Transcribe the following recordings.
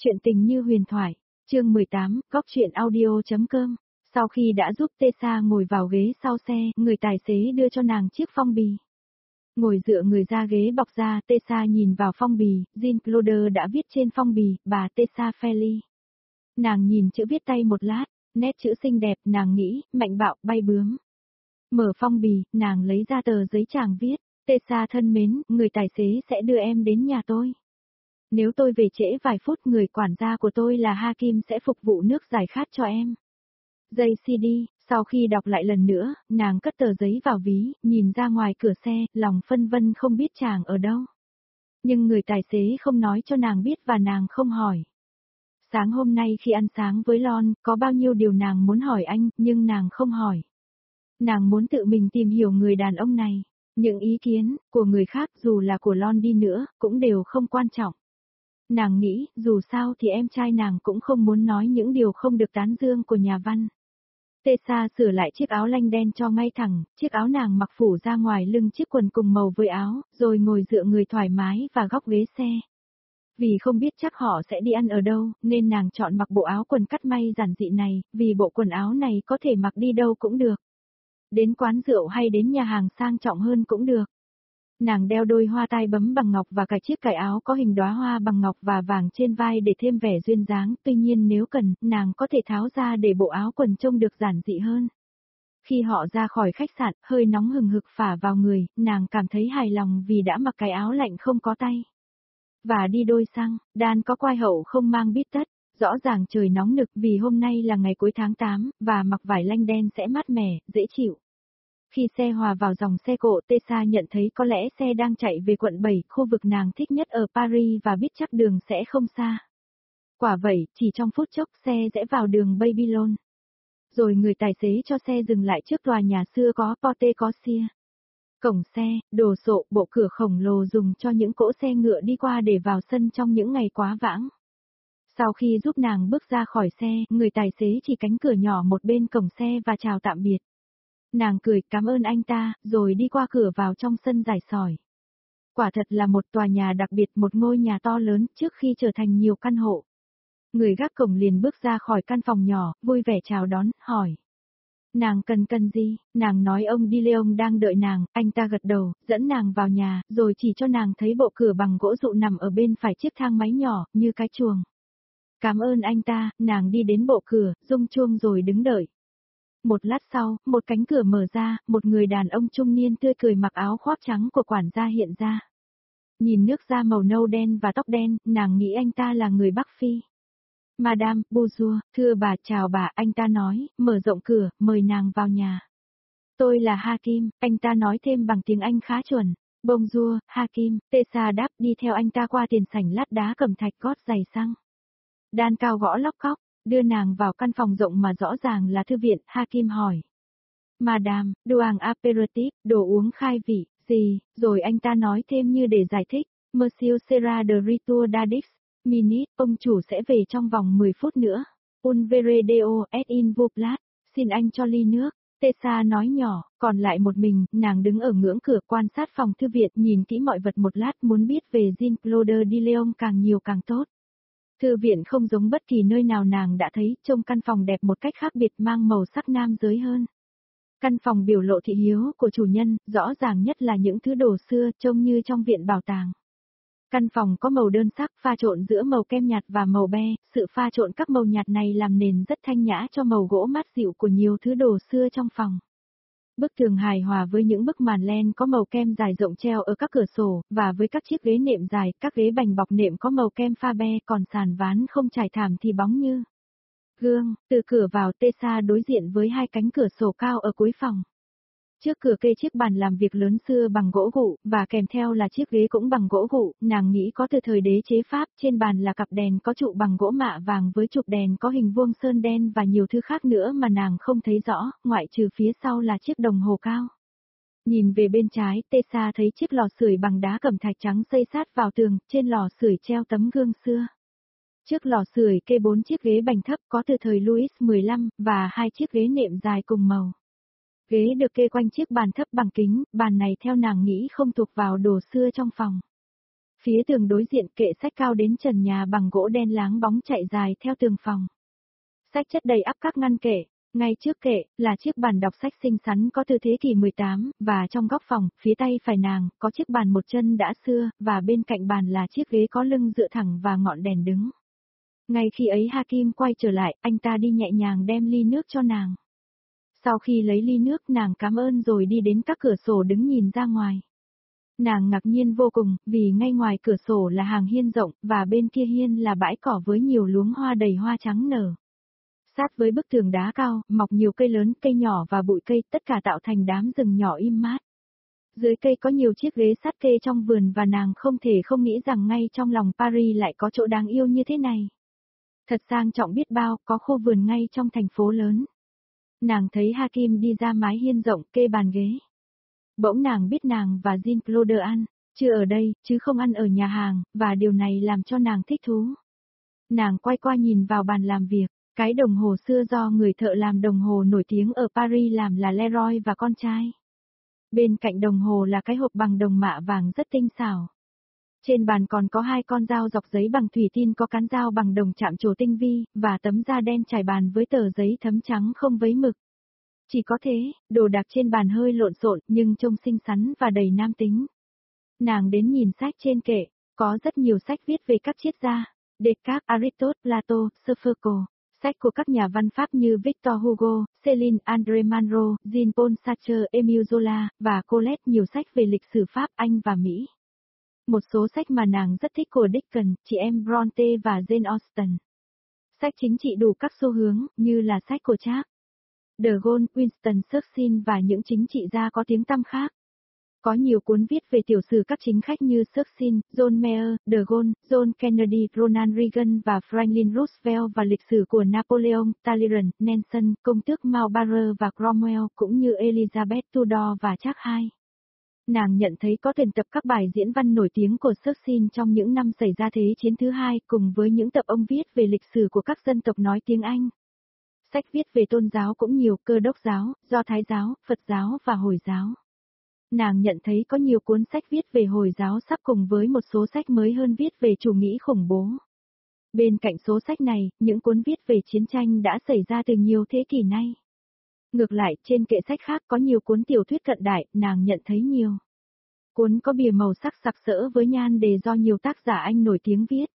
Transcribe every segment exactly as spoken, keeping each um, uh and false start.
Chuyện tình như huyền thoại, chương mười tám, góc truyện audio.com. Sau khi đã giúp Tessa ngồi vào ghế sau xe, người tài xế đưa cho nàng chiếc phong bì. Ngồi dựa người ra ghế bọc da, Tessa nhìn vào phong bì, Jean-Claude đã viết trên phong bì, bà Tessa Feli. Nàng nhìn chữ viết tay một lát, nét chữ xinh đẹp, nàng nghĩ, mạnh bạo, bay bướm. Mở phong bì, nàng lấy ra tờ giấy chàng viết, Tessa thân mến, người tài xế sẽ đưa em đến nhà tôi. Nếu tôi về trễ vài phút, người quản gia của tôi là Hakim sẽ phục vụ nước giải khát cho em. Dây xê đê, sau khi đọc lại lần nữa, nàng cất tờ giấy vào ví, nhìn ra ngoài cửa xe, lòng phân vân không biết chàng ở đâu. Nhưng người tài xế không nói cho nàng biết và nàng không hỏi. Sáng hôm nay khi ăn sáng với Lon, có bao nhiêu điều nàng muốn hỏi anh, nhưng nàng không hỏi. Nàng muốn tự mình tìm hiểu người đàn ông này. Những ý kiến của người khác dù là của Lon đi nữa, cũng đều không quan trọng. Nàng nghĩ, dù sao thì em trai nàng cũng không muốn nói những điều không được tán dương của nhà văn. Tessa sửa lại chiếc áo lanh đen cho ngay thẳng, chiếc áo nàng mặc phủ ra ngoài lưng chiếc quần cùng màu với áo, rồi ngồi dựa người thoải mái và góc ghế xe. Vì không biết chắc họ sẽ đi ăn ở đâu, nên nàng chọn mặc bộ áo quần cắt may giản dị này, vì bộ quần áo này có thể mặc đi đâu cũng được. Đến quán rượu hay đến nhà hàng sang trọng hơn cũng được. Nàng đeo đôi hoa tai bấm bằng ngọc và cài chiếc cài áo có hình đóa hoa bằng ngọc và vàng trên vai để thêm vẻ duyên dáng, tuy nhiên nếu cần, nàng có thể tháo ra để bộ áo quần trông được giản dị hơn. Khi họ ra khỏi khách sạn, hơi nóng hừng hực phả vào người, nàng cảm thấy hài lòng vì đã mặc cái áo lạnh không có tay. Và đi đôi xăng, Dan có quai hậu không mang bít tất, rõ ràng trời nóng nực vì hôm nay là ngày cuối tháng tám, và mặc vải lanh đen sẽ mát mẻ, dễ chịu. Khi xe hòa vào dòng xe cộ, Tessa nhận thấy có lẽ xe đang chạy về quận bảy, khu vực nàng thích nhất ở Paris và biết chắc đường sẽ không xa. Quả vậy, chỉ trong phút chốc xe rẽ vào đường Babylon. Rồi người tài xế cho xe dừng lại trước tòa nhà xưa có porte cochere. Cổng xe, đồ sộ, bộ cửa khổng lồ dùng cho những cỗ xe ngựa đi qua để vào sân trong những ngày quá vãng. Sau khi giúp nàng bước ra khỏi xe, người tài xế chỉ cánh cửa nhỏ một bên cổng xe và chào tạm biệt. Nàng cười cảm ơn anh ta, rồi đi qua cửa vào trong sân giải sỏi. Quả thật là một tòa nhà đặc biệt, một ngôi nhà to lớn trước khi trở thành nhiều căn hộ. Người gác cổng liền bước ra khỏi căn phòng nhỏ, vui vẻ chào đón, hỏi. Nàng cần cần gì? Nàng nói ông Di Leon đang đợi nàng, anh ta gật đầu, dẫn nàng vào nhà, rồi chỉ cho nàng thấy bộ cửa bằng gỗ dụ nằm ở bên phải chiếc thang máy nhỏ, như cái chuồng. Cảm ơn anh ta, nàng đi đến bộ cửa, rung chuông rồi đứng đợi. Một lát sau, một cánh cửa mở ra, một người đàn ông trung niên tươi cười mặc áo khoác trắng của quản gia hiện ra. Nhìn nước da màu nâu đen và tóc đen, nàng nghĩ anh ta là người Bắc Phi. Madame, bonjour, thưa bà, chào bà, anh ta nói, mở rộng cửa, mời nàng vào nhà. Tôi là Hakim, anh ta nói thêm bằng tiếng Anh khá chuẩn. Bonjour, Hakim, Tessa đáp đi theo anh ta qua tiền sảnh lát đá cẩm thạch gót giày xăng. Dan cao gõ lóc cóc. Đưa nàng vào căn phòng rộng mà rõ ràng là thư viện, Hakim hỏi. Madame, đồ ăn aperitif, đồ uống khai vị, gì, rồi anh ta nói thêm như để giải thích, Monsieur sera de retour d'Adix, minute, ông chủ sẽ về trong vòng mười phút nữa. Un verre d'eau et in vos plat, xin anh cho ly nước, Tessa nói nhỏ, còn lại một mình, nàng đứng ở ngưỡng cửa quan sát phòng thư viện nhìn kỹ mọi vật một lát muốn biết về Jean-Claude Di Leon càng nhiều càng tốt. Thư viện không giống bất kỳ nơi nào nàng đã thấy, trông căn phòng đẹp một cách khác biệt mang màu sắc nam giới hơn. Căn phòng biểu lộ thị hiếu của chủ nhân, rõ ràng nhất là những thứ đồ xưa trông như trong viện bảo tàng. Căn phòng có màu đơn sắc pha trộn giữa màu kem nhạt và màu be, sự pha trộn các màu nhạt này làm nền rất thanh nhã cho màu gỗ mát dịu của nhiều thứ đồ xưa trong phòng. Bức tường hài hòa với những bức màn len có màu kem dài rộng treo ở các cửa sổ, và với các chiếc ghế nệm dài, các ghế bành bọc nệm có màu kem pha be, còn sàn ván không trải thảm thì bóng như gương. Từ cửa vào, Tessa đối diện với hai cánh cửa sổ cao ở cuối phòng. Trước cửa kê chiếc bàn làm việc lớn xưa bằng gỗ gụ, và kèm theo là chiếc ghế cũng bằng gỗ gụ, nàng nghĩ có từ thời đế chế Pháp, trên bàn là cặp đèn có trụ bằng gỗ mạ vàng với trục đèn có hình vuông sơn đen và nhiều thứ khác nữa mà nàng không thấy rõ, ngoại trừ phía sau là chiếc đồng hồ cao. Nhìn về bên trái, Tessa thấy chiếc lò sưởi bằng đá cẩm thạch trắng xây sát vào tường, trên lò sưởi treo tấm gương xưa. Trước lò sưởi kê bốn chiếc ghế bành thấp có từ thời Louis mười lăm, và hai chiếc ghế nệm dài cùng màu. Ghế được kê quanh chiếc bàn thấp bằng kính, bàn này theo nàng nghĩ không thuộc vào đồ xưa trong phòng. Phía tường đối diện kệ sách cao đến trần nhà bằng gỗ đen láng bóng chạy dài theo tường phòng. Sách chất đầy ắp các ngăn kệ, ngay trước kệ, là chiếc bàn đọc sách xinh xắn có từ thế kỷ mười tám, và trong góc phòng, phía tay phải nàng, có chiếc bàn một chân đã xưa, và bên cạnh bàn là chiếc ghế có lưng dựa thẳng và ngọn đèn đứng. Ngay khi ấy Hakim quay trở lại, anh ta đi nhẹ nhàng đem ly nước cho nàng. Sau khi lấy ly nước nàng cảm ơn rồi đi đến các cửa sổ đứng nhìn ra ngoài. Nàng ngạc nhiên vô cùng, vì ngay ngoài cửa sổ là hàng hiên rộng, và bên kia hiên là bãi cỏ với nhiều luống hoa đầy hoa trắng nở. Sát với bức tường đá cao, mọc nhiều cây lớn, cây nhỏ và bụi cây, tất cả tạo thành đám rừng nhỏ im mát. Dưới cây có nhiều chiếc ghế sát kê trong vườn và nàng không thể không nghĩ rằng ngay trong lòng Paris lại có chỗ đáng yêu như thế này. Thật sang trọng biết bao, có khu vườn ngay trong thành phố lớn. Nàng thấy Hakim đi ra mái hiên rộng kê bàn ghế. Bỗng nàng biết nàng và Jean-Claude ăn, chưa ở đây, chứ không ăn ở nhà hàng, và điều này làm cho nàng thích thú. Nàng quay qua nhìn vào bàn làm việc, cái đồng hồ xưa do người thợ làm đồng hồ nổi tiếng ở Paris làm là Leroy và con trai. Bên cạnh đồng hồ là cái hộp bằng đồng mạ vàng rất tinh xảo. Trên bàn còn có hai con dao dọc giấy bằng thủy tinh có cán dao bằng đồng chạm trổ tinh vi, và tấm da đen trải bàn với tờ giấy thấm trắng không vấy mực. Chỉ có thế, đồ đạc trên bàn hơi lộn xộn nhưng trông xinh xắn và đầy nam tính. Nàng đến nhìn sách trên kệ, có rất nhiều sách viết về các triết gia, Descartes, Aristotle, Plato, Sophocles, sách của các nhà văn Pháp như Victor Hugo, Céline André Malraux, Jean-Paul Sartre, Émile Zola, và Colette, nhiều sách về lịch sử Pháp, Anh và Mỹ. Một số sách mà nàng rất thích của Dickens, chị em Bronte và Jane Austen. Sách chính trị đủ các xu hướng, như là sách của Charles de Gaulle, Winston Churchill và những chính trị gia có tiếng tăm khác. Có nhiều cuốn viết về tiểu sử các chính khách như Churchill, John Mayer, de Gaulle, John Kennedy, Ronald Reagan và Franklin Roosevelt và lịch sử của Napoleon, Talleyrand, Nelson, công tước Marlborough và Cromwell cũng như Elizabeth Tudor và Charles the Second. Nàng nhận thấy có tuyển tập các bài diễn văn nổi tiếng của Churchill trong những năm xảy ra Thế chiến thứ hai cùng với những tập ông viết về lịch sử của các dân tộc nói tiếng Anh. Sách viết về tôn giáo cũng nhiều, Cơ đốc giáo, Do Thái giáo, Phật giáo và Hồi giáo. Nàng nhận thấy có nhiều cuốn sách viết về Hồi giáo sắp cùng với một số sách mới hơn viết về chủ nghĩa khủng bố. Bên cạnh số sách này, những cuốn viết về chiến tranh đã xảy ra từ nhiều thế kỷ nay. Ngược lại, trên kệ sách khác có nhiều cuốn tiểu thuyết cận đại, nàng nhận thấy nhiều. Cuốn có bìa màu sắc sặc sỡ với nhan đề do nhiều tác giả Anh nổi tiếng viết.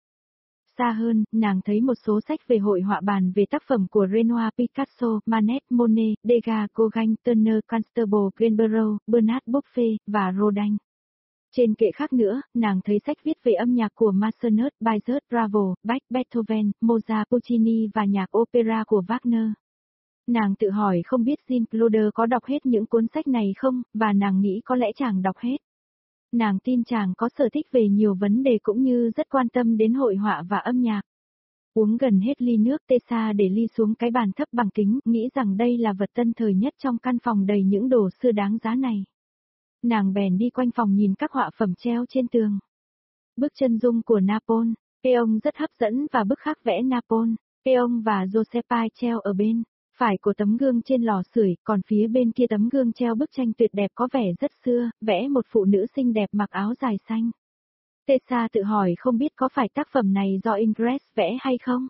Xa hơn, nàng thấy một số sách về hội họa bàn về tác phẩm của Renoir, Picasso, Manet, Monet, Degas, Gauguin, Turner, Constable, Gainsborough, Bernard Buffet, và Rodin. Trên kệ khác nữa, nàng thấy sách viết về âm nhạc của Massenet, Bizet, Ravel, Bach, Beethoven, Mozart, Puccini và nhạc opera của Wagner. Nàng tự hỏi không biết Jean-Claude có đọc hết những cuốn sách này không, và nàng nghĩ có lẽ chàng đọc hết. Nàng tin chàng có sở thích về nhiều vấn đề cũng như rất quan tâm đến hội họa và âm nhạc. Uống gần hết ly nước Tessa để ly xuống cái bàn thấp bằng kính, nghĩ rằng đây là vật tân thời nhất trong căn phòng đầy những đồ xưa đáng giá này. Nàng bèn đi quanh phòng nhìn các họa phẩm treo trên tường. Bức chân dung của Napoleon, Peon rất hấp dẫn và bức khắc vẽ Napoleon, Peon và Josephine treo ở bên phải của tấm gương trên lò sưởi, còn phía bên kia tấm gương treo bức tranh tuyệt đẹp có vẻ rất xưa, vẽ một phụ nữ xinh đẹp mặc áo dài xanh. Tessa tự hỏi không biết có phải tác phẩm này do Ingres vẽ hay không?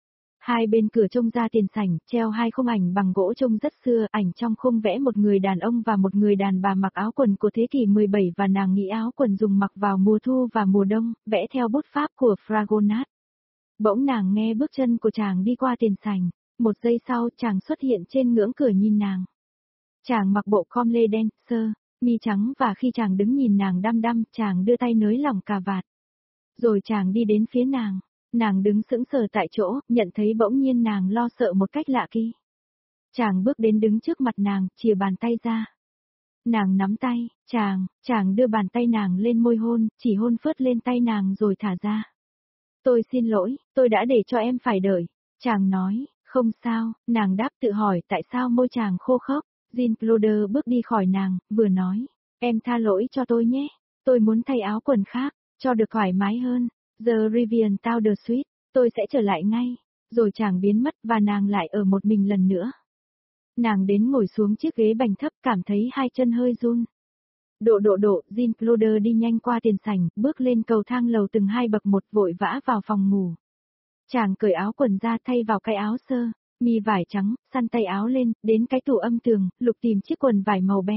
Hai bên cửa trông ra tiền sảnh, treo hai khung ảnh bằng gỗ trông rất xưa, ảnh trong khung vẽ một người đàn ông và một người đàn bà mặc áo quần của thế kỷ mười bảy và nàng nghĩ áo quần dùng mặc vào mùa thu và mùa đông, vẽ theo bút pháp của Fragonard. Bỗng nàng nghe bước chân của chàng đi qua tiền sảnh. Một giây sau, chàng xuất hiện trên ngưỡng cửa nhìn nàng. Chàng mặc bộ com lê đen, sơ, mi trắng và khi chàng đứng nhìn nàng đăm đăm, chàng đưa tay nới lỏng cà vạt. Rồi chàng đi đến phía nàng. Nàng đứng sững sờ tại chỗ, nhận thấy bỗng nhiên nàng lo sợ một cách lạ kỳ. Chàng bước đến đứng trước mặt nàng, chìa bàn tay ra. Nàng nắm tay, chàng, chàng đưa bàn tay nàng lên môi hôn, chỉ hôn phớt lên tay nàng rồi thả ra. Tôi xin lỗi, tôi đã để cho em phải đợi. Chàng nói. Không sao, nàng đáp tự hỏi tại sao môi chàng khô khốc. Jean-Claude bước đi khỏi nàng, vừa nói, em tha lỗi cho tôi nhé, tôi muốn thay áo quần khác, cho được thoải mái hơn. The Rivian Town de Suite, tôi sẽ trở lại ngay. Rồi chàng biến mất và nàng lại ở một mình lần nữa. Nàng đến ngồi xuống chiếc ghế bành thấp cảm thấy hai chân hơi run. Độ độ độ, Jean-Claude đi nhanh qua tiền sảnh, bước lên cầu thang lầu từng hai bậc một vội vã vào phòng ngủ. Chàng cởi áo quần ra thay vào cái áo sơ, mi vải trắng, săn tay áo lên, đến cái tủ âm tường, lục tìm chiếc quần vải màu be.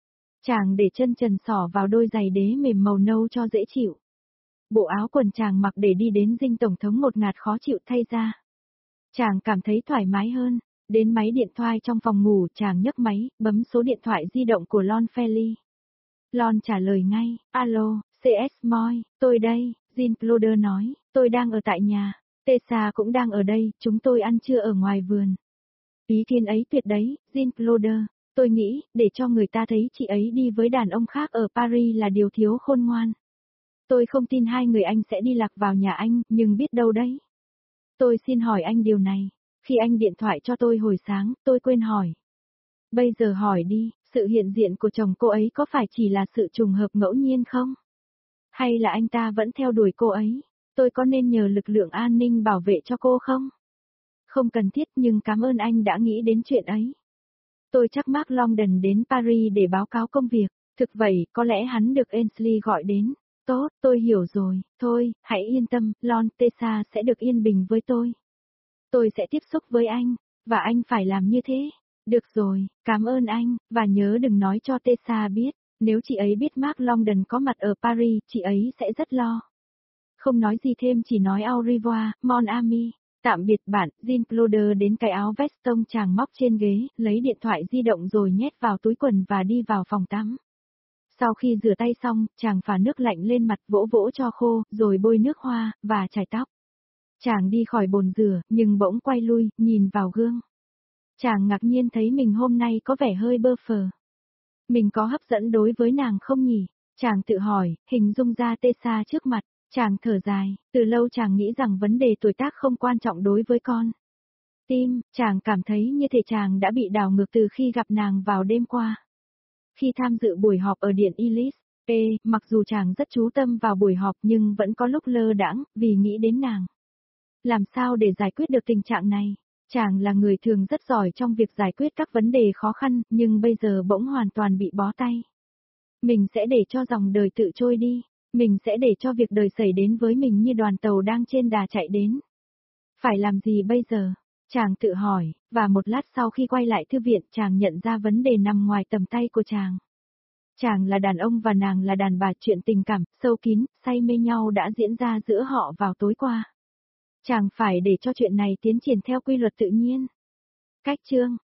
Chàng để chân trần xỏ vào đôi giày đế mềm màu nâu cho dễ chịu. Bộ áo quần chàng mặc để đi đến dinh tổng thống ngột ngạt khó chịu thay ra. Chàng cảm thấy thoải mái hơn, đến máy điện thoại trong phòng ngủ chàng nhấc máy, bấm số điện thoại di động của Lon Felly. Lon trả lời ngay, alo, xê ét Moy, tôi đây, Jean-Claude nói, tôi đang ở tại nhà, Tessa cũng đang ở đây, chúng tôi ăn trưa ở ngoài vườn. Ý kiến ấy tuyệt đấy, Jean-Claude, tôi nghĩ, để cho người ta thấy chị ấy đi với đàn ông khác ở Paris là điều thiếu khôn ngoan. Tôi không tin hai người anh sẽ đi lạc vào nhà anh, nhưng biết đâu đấy. Tôi xin hỏi anh điều này, khi anh điện thoại cho tôi hồi sáng, tôi quên hỏi. Bây giờ hỏi đi, sự hiện diện của chồng cô ấy có phải chỉ là sự trùng hợp ngẫu nhiên không? Hay là anh ta vẫn theo đuổi cô ấy? Tôi có nên nhờ lực lượng an ninh bảo vệ cho cô không? Không cần thiết nhưng cảm ơn anh đã nghĩ đến chuyện ấy. Tôi chắc Mark Longdon đến Paris để báo cáo công việc, thực vậy có lẽ hắn được Ainsley gọi đến. Tốt, tôi hiểu rồi, thôi, hãy yên tâm, Lon Tessa sẽ được yên bình với tôi. Tôi sẽ tiếp xúc với anh, và anh phải làm như thế. Được rồi, cảm ơn anh, và nhớ đừng nói cho Tessa biết, nếu chị ấy biết Mark Longdon có mặt ở Paris, chị ấy sẽ rất lo. Không nói gì thêm chỉ nói au revoir, mon ami. Tạm biệt bạn, Jean-Claude đến cái áo vest tông chàng móc trên ghế, lấy điện thoại di động rồi nhét vào túi quần và đi vào phòng tắm. Sau khi rửa tay xong, chàng phả nước lạnh lên mặt vỗ vỗ cho khô, rồi bôi nước hoa, và chải tóc. Chàng đi khỏi bồn rửa, nhưng bỗng quay lui, nhìn vào gương. Chàng ngạc nhiên thấy mình hôm nay có vẻ hơi bơ phờ. Mình có hấp dẫn đối với nàng không nhỉ? Chàng tự hỏi, hình dung ra Tessa trước mặt. Chàng thở dài, từ lâu chàng nghĩ rằng vấn đề tuổi tác không quan trọng đối với con. Tim, chàng cảm thấy như thể chàng đã bị đảo ngược từ khi gặp nàng vào đêm qua. Khi tham dự buổi họp ở điện Ellis, Ê, mặc dù chàng rất chú tâm vào buổi họp nhưng vẫn có lúc lơ đãng vì nghĩ đến nàng. Làm sao để giải quyết được tình trạng này? Chàng là người thường rất giỏi trong việc giải quyết các vấn đề khó khăn, nhưng bây giờ bỗng hoàn toàn bị bó tay. Mình sẽ để cho dòng đời tự trôi đi. Mình sẽ để cho việc đời xảy đến với mình như đoàn tàu đang trên đà chạy đến. Phải làm gì bây giờ? Chàng tự hỏi, và một lát sau khi quay lại thư viện chàng nhận ra vấn đề nằm ngoài tầm tay của chàng. Chàng là đàn ông và nàng là đàn bà, chuyện tình cảm, sâu kín, say mê nhau đã diễn ra giữa họ vào tối qua. Chàng phải để cho chuyện này tiến triển theo quy luật tự nhiên. Cách chương